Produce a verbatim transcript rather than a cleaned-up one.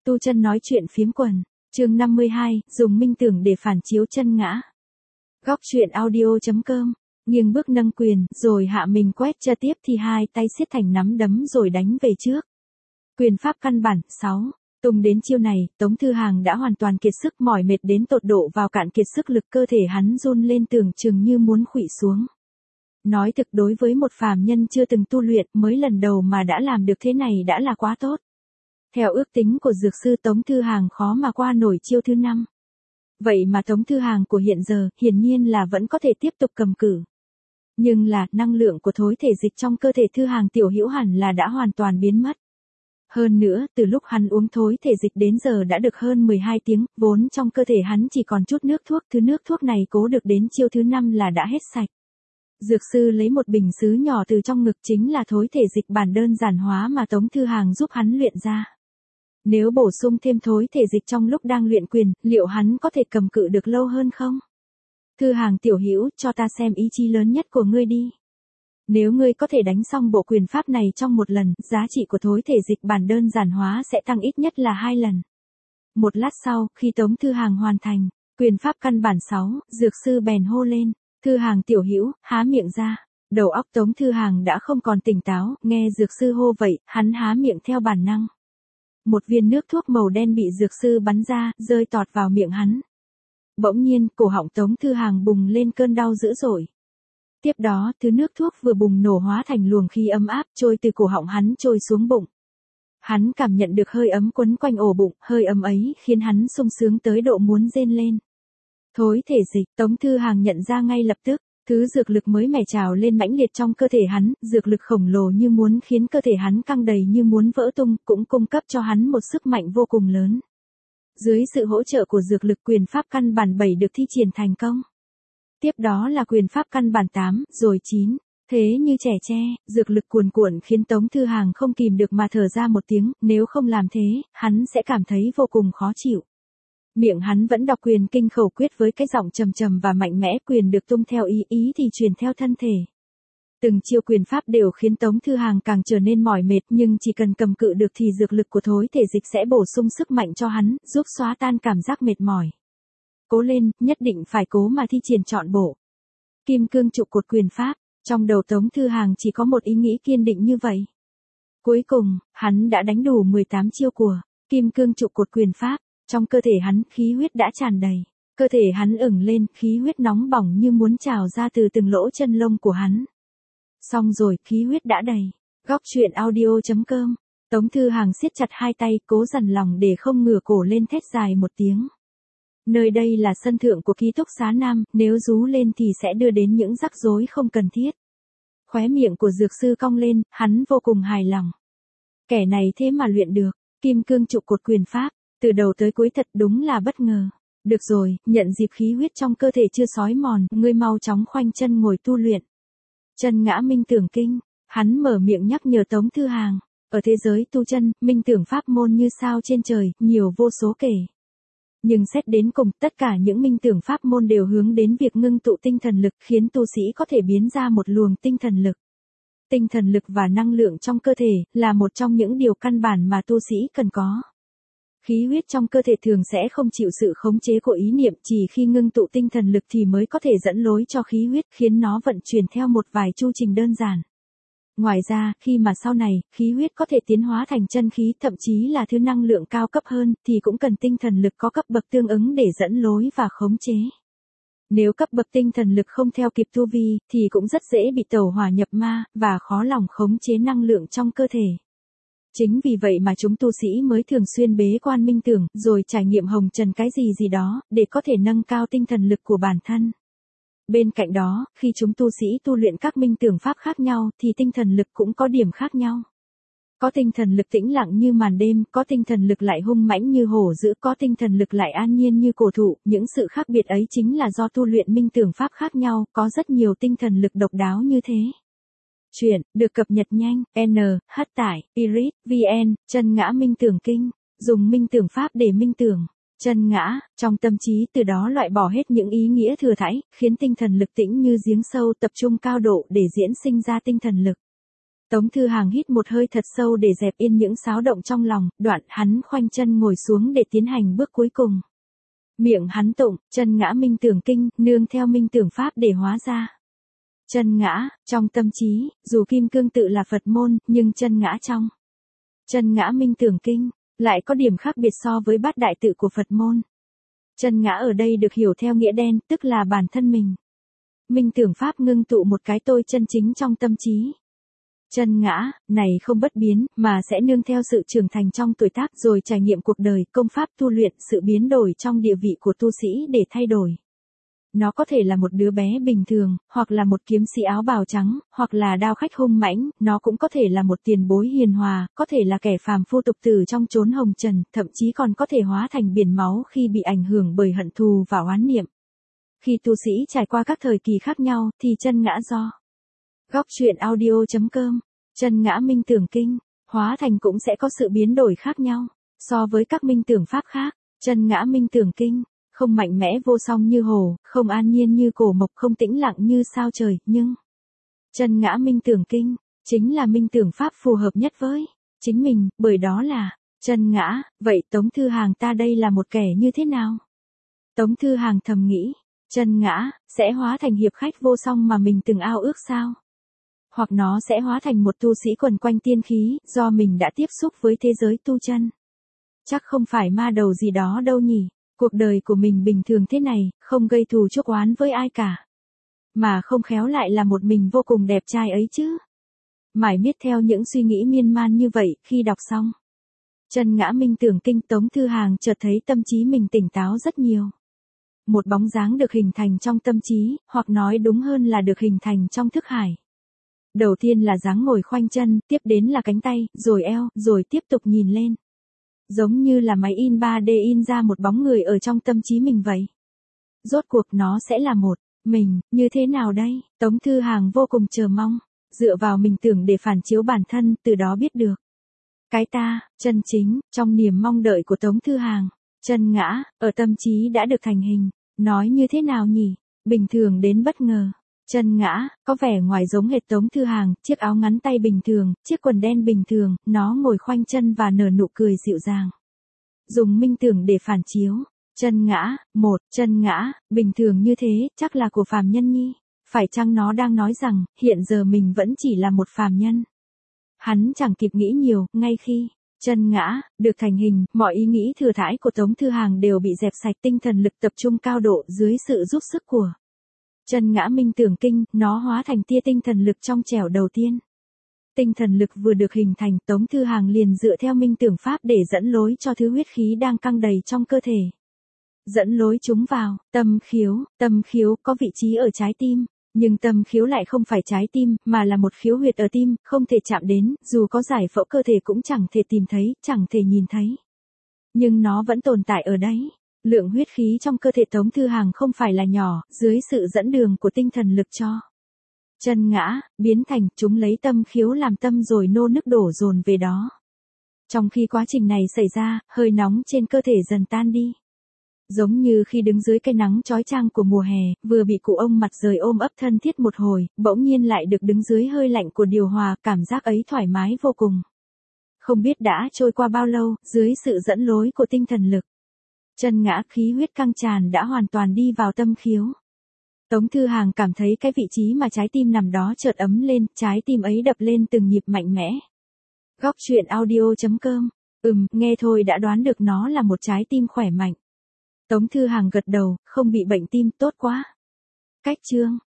Tu chân nói chuyện phiếm quần, chương năm mươi hai, dùng minh tưởng để phản chiếu chân ngã. Góc truyện audio.com, nghiêng bước nâng quyền, rồi hạ mình quét chân tiếp thì hai tay siết thành nắm đấm rồi đánh về trước. Quyền pháp căn bản, sáu. Tung đến chiêu này, Tống Thư Hàng đã hoàn toàn kiệt sức, mỏi mệt đến tột độ vào cạn kiệt sức lực, cơ thể hắn run lên tưởng chừng như muốn khuỵu xuống. Nói thực, đối với một phàm nhân chưa từng tu luyện, mới lần đầu mà đã làm được thế này đã là quá tốt. Theo ước tính của dược sư, Tống Thư Hàng khó mà qua nổi chiêu thứ năm. Vậy mà Tống Thư Hàng của hiện giờ, hiển nhiên là vẫn có thể tiếp tục cầm cự. Nhưng là, năng lượng của thối thể dịch trong cơ thể Thư Hàng tiểu hữu hẳn là đã hoàn toàn biến mất. Hơn nữa, từ lúc hắn uống thối thể dịch đến giờ đã được hơn mười hai tiếng, vốn trong cơ thể hắn chỉ còn chút nước thuốc, thứ nước thuốc này cố được đến chiêu thứ năm là đã hết sạch. Dược sư lấy một bình sứ nhỏ từ trong ngực, chính là thối thể dịch bản đơn giản hóa mà Tống Thư Hàng giúp hắn luyện ra. Nếu bổ sung thêm thối thể dịch trong lúc đang luyện quyền, liệu hắn có thể cầm cự được lâu hơn không? Thư Hàng tiểu hữu, cho ta xem ý chí lớn nhất của ngươi đi. Nếu ngươi có thể đánh xong bộ quyền pháp này trong một lần, giá trị của thối thể dịch bản đơn giản hóa sẽ tăng ít nhất là hai lần. Một lát sau, khi Tống Thư Hàng hoàn thành quyền pháp căn bản sáu, dược sư bèn hô lên, Thư Hàng tiểu hữu, há miệng ra. Đầu óc Tống Thư Hàng đã không còn tỉnh táo, nghe dược sư hô vậy, hắn há miệng theo bản năng. Một viên nước thuốc màu đen bị dược sư bắn ra, rơi tọt vào miệng hắn. Bỗng nhiên, cổ họng Tống Thư Hàng bùng lên cơn đau dữ dội. Tiếp đó, thứ nước thuốc vừa bùng nổ hóa thành luồng khí ấm áp, trôi từ cổ họng hắn trôi xuống bụng. Hắn cảm nhận được hơi ấm quấn quanh ổ bụng, hơi ấm ấy khiến hắn sung sướng tới độ muốn rên lên. Thối thể dịch, Tống Thư Hàng nhận ra ngay lập tức, thứ dược lực mới mẻ trào lên mãnh liệt trong cơ thể hắn, dược lực khổng lồ như muốn khiến cơ thể hắn căng đầy như muốn vỡ tung, cũng cung cấp cho hắn một sức mạnh vô cùng lớn. Dưới sự hỗ trợ của dược lực, quyền pháp căn bản bảy được thi triển thành công. Tiếp đó là quyền pháp căn bản tám, rồi chín. Thế như trẻ tre, dược lực cuồn cuộn khiến Tống Thư Hàng không kìm được mà thở ra một tiếng, nếu không làm thế, hắn sẽ cảm thấy vô cùng khó chịu. Miệng hắn vẫn đọc quyền kinh khẩu quyết với cái giọng trầm trầm và mạnh mẽ, quyền được tung theo ý, ý thì truyền theo thân thể. Từng chiêu quyền pháp đều khiến Tống Thư Hàng càng trở nên mỏi mệt, nhưng chỉ cần cầm cự được thì dược lực của thối thể dịch sẽ bổ sung sức mạnh cho hắn, giúp xóa tan cảm giác mệt mỏi. Cố lên, nhất định phải cố mà thi triển trọn bộ. Kim cương trụ cột quyền pháp, trong đầu Tống Thư Hàng chỉ có một ý nghĩ kiên định như vậy. Cuối cùng, hắn đã đánh đủ mười tám chiêu của kim cương trụ cột quyền pháp. Trong cơ thể hắn, khí huyết đã tràn đầy. Cơ thể hắn ửng lên, khí huyết nóng bỏng như muốn trào ra từ từng lỗ chân lông của hắn. Xong rồi, khí huyết đã đầy. Góc truyện audio.com, Tống Thư Hàng siết chặt hai tay, cố dằn lòng để không ngửa cổ lên thét dài một tiếng. Nơi đây là sân thượng của ký túc xá Nam, nếu rú lên thì sẽ đưa đến những rắc rối không cần thiết. Khóe miệng của dược sư cong lên, hắn vô cùng hài lòng. Kẻ này thế mà luyện được kim cương trụ cột quyền pháp. Từ đầu tới cuối thật đúng là bất ngờ. Được rồi, nhận dịp khí huyết trong cơ thể chưa xói mòn, ngươi mau chóng khoanh chân ngồi tu luyện. Chân ngã minh tưởng kinh, hắn mở miệng nhắc nhở Tống Thư Hàng. Ở thế giới tu chân, minh tưởng pháp môn như sao trên trời, nhiều vô số kể. Nhưng xét đến cùng, tất cả những minh tưởng pháp môn đều hướng đến việc ngưng tụ tinh thần lực, khiến tu sĩ có thể biến ra một luồng tinh thần lực. Tinh thần lực và năng lượng trong cơ thể, là một trong những điều căn bản mà tu sĩ cần có. Khí huyết trong cơ thể thường sẽ không chịu sự khống chế của ý niệm, chỉ khi ngưng tụ tinh thần lực thì mới có thể dẫn lối cho khí huyết, khiến nó vận chuyển theo một vài chu trình đơn giản. Ngoài ra, khi mà sau này, khí huyết có thể tiến hóa thành chân khí, thậm chí là thứ năng lượng cao cấp hơn, thì cũng cần tinh thần lực có cấp bậc tương ứng để dẫn lối và khống chế. Nếu cấp bậc tinh thần lực không theo kịp tu vi, thì cũng rất dễ bị tẩu hỏa nhập ma, và khó lòng khống chế năng lượng trong cơ thể. Chính vì vậy mà chúng tu sĩ mới thường xuyên bế quan minh tưởng, rồi trải nghiệm hồng trần cái gì gì đó, để có thể nâng cao tinh thần lực của bản thân. Bên cạnh đó, khi chúng tu sĩ tu luyện các minh tưởng pháp khác nhau, thì tinh thần lực cũng có điểm khác nhau. Có tinh thần lực tĩnh lặng như màn đêm, có tinh thần lực lại hung mãnh như hổ dữ, có tinh thần lực lại an nhiên như cổ thụ, những sự khác biệt ấy chính là do tu luyện minh tưởng pháp khác nhau, có rất nhiều tinh thần lực độc đáo như thế. Chuyện, được cập nhật nhanh, N, H tải, Iris, vn, chân ngã minh tưởng kinh, dùng minh tưởng pháp để minh tưởng, chân ngã, trong tâm trí từ đó loại bỏ hết những ý nghĩa thừa thãi, khiến tinh thần lực tĩnh như giếng sâu tập trung cao độ để diễn sinh ra tinh thần lực. Tống Thư Hàng hít một hơi thật sâu để dẹp yên những xáo động trong lòng, đoạn hắn khoanh chân ngồi xuống để tiến hành bước cuối cùng. Miệng hắn tụng, chân ngã minh tưởng kinh, nương theo minh tưởng pháp để hóa ra. Chân ngã, trong tâm trí, dù kim cương tự là Phật môn, nhưng chân ngã trong chân ngã minh tưởng kinh, lại có điểm khác biệt so với bát đại tự của Phật môn. Chân ngã ở đây được hiểu theo nghĩa đen, tức là bản thân mình. Minh tưởng pháp ngưng tụ một cái tôi chân chính trong tâm trí. Chân ngã, này không bất biến, mà sẽ nương theo sự trưởng thành trong tuổi tác rồi trải nghiệm cuộc đời, công pháp tu luyện, sự biến đổi trong địa vị của tu sĩ để thay đổi. Nó có thể là một đứa bé bình thường, hoặc là một kiếm sĩ áo bào trắng, hoặc là đao khách hung mãnh, nó cũng có thể là một tiền bối hiền hòa, có thể là kẻ phàm phu tục tử trong chốn hồng trần, thậm chí còn có thể hóa thành biển máu khi bị ảnh hưởng bởi hận thù và oán niệm. Khi tu sĩ trải qua các thời kỳ khác nhau, thì chân ngã do Góc truyện audio chấm com, chân ngã minh tưởng kinh, hóa thành cũng sẽ có sự biến đổi khác nhau. So với các minh tưởng pháp khác, chân ngã minh tưởng kinh, không mạnh mẽ vô song như hồ, không an nhiên như cổ mộc, không tĩnh lặng như sao trời, nhưng chân ngã minh tưởng kinh, chính là minh tưởng pháp phù hợp nhất với chính mình, bởi đó là chân ngã. Vậy Tống Thư Hàng ta đây là một kẻ như thế nào? Tống Thư Hàng thầm nghĩ, chân ngã, sẽ hóa thành hiệp khách vô song mà mình từng ao ước sao? Hoặc nó sẽ hóa thành một tu sĩ quần quanh tiên khí, do mình đã tiếp xúc với thế giới tu chân. Chắc không phải ma đầu gì đó đâu nhỉ, cuộc đời của mình bình thường thế này, không gây thù chuốc oán với ai cả. Mà không khéo lại là một mình vô cùng đẹp trai ấy chứ. Mải miết theo những suy nghĩ miên man như vậy, khi đọc xong chân ngã minh tưởng kinh, Tống Thư Hàng chợt thấy tâm trí mình tỉnh táo rất nhiều. Một bóng dáng được hình thành trong tâm trí, hoặc nói đúng hơn là được hình thành trong thức hải. Đầu tiên là dáng ngồi khoanh chân, tiếp đến là cánh tay, rồi eo, rồi tiếp tục nhìn lên. Giống như là máy in ba D in ra một bóng người ở trong tâm trí mình vậy. Rốt cuộc nó sẽ là một mình, như thế nào đây? Tống Thư Hàng vô cùng chờ mong, dựa vào mình tưởng để phản chiếu bản thân, từ đó biết được cái ta, chân chính, trong niềm mong đợi của Tống Thư Hàng. Chân ngã, ở tâm trí đã được thành hình, nói như thế nào nhỉ? Bình thường đến bất ngờ. Chân ngã, có vẻ ngoài giống hệt Tống Thư Hàng, chiếc áo ngắn tay bình thường, chiếc quần đen bình thường, nó ngồi khoanh chân và nở nụ cười dịu dàng. Dùng minh tưởng để phản chiếu. Chân ngã, một, chân ngã, bình thường như thế, chắc là của phàm nhân nhi. Phải chăng nó đang nói rằng, hiện giờ mình vẫn chỉ là một phàm nhân? Hắn chẳng kịp nghĩ nhiều, ngay khi chân ngã được thành hình, mọi ý nghĩ thừa thãi của Tống Thư Hàng đều bị dẹp sạch, tinh thần lực tập trung cao độ dưới sự giúp sức của chân ngã minh tưởng kinh, nó hóa thành tia tinh thần lực trong trẻo đầu tiên. Tinh thần lực vừa được hình thành, Tống Thư Hàng liền dựa theo minh tưởng pháp để dẫn lối cho thứ huyết khí đang căng đầy trong cơ thể. Dẫn lối chúng vào tâm khiếu, tâm khiếu có vị trí ở trái tim, nhưng tâm khiếu lại không phải trái tim, mà là một khiếu huyệt ở tim, không thể chạm đến, dù có giải phẫu cơ thể cũng chẳng thể tìm thấy, chẳng thể nhìn thấy. Nhưng nó vẫn tồn tại ở đấy. Lượng huyết khí trong cơ thể Tống Thư Hàng không phải là nhỏ, dưới sự dẫn đường của tinh thần lực cho chân ngã, biến thành, chúng lấy tâm khiếu làm tâm rồi nô nức đổ dồn về đó. Trong khi quá trình này xảy ra, hơi nóng trên cơ thể dần tan đi. Giống như khi đứng dưới cái nắng chói chang của mùa hè, vừa bị cụ ông mặt rời ôm ấp thân thiết một hồi, bỗng nhiên lại được đứng dưới hơi lạnh của điều hòa, cảm giác ấy thoải mái vô cùng. Không biết đã trôi qua bao lâu, dưới sự dẫn lối của tinh thần lực, chân ngã khí huyết căng tràn đã hoàn toàn đi vào tâm khiếu. Tống Thư Hàng cảm thấy cái vị trí mà trái tim nằm đó chợt ấm lên, trái tim ấy đập lên từng nhịp mạnh mẽ. Góc truyện audio chấm com, ừm, nghe thôi đã đoán được nó là một trái tim khỏe mạnh. Tống Thư Hàng gật đầu, không bị bệnh tim, tốt quá. Cách chương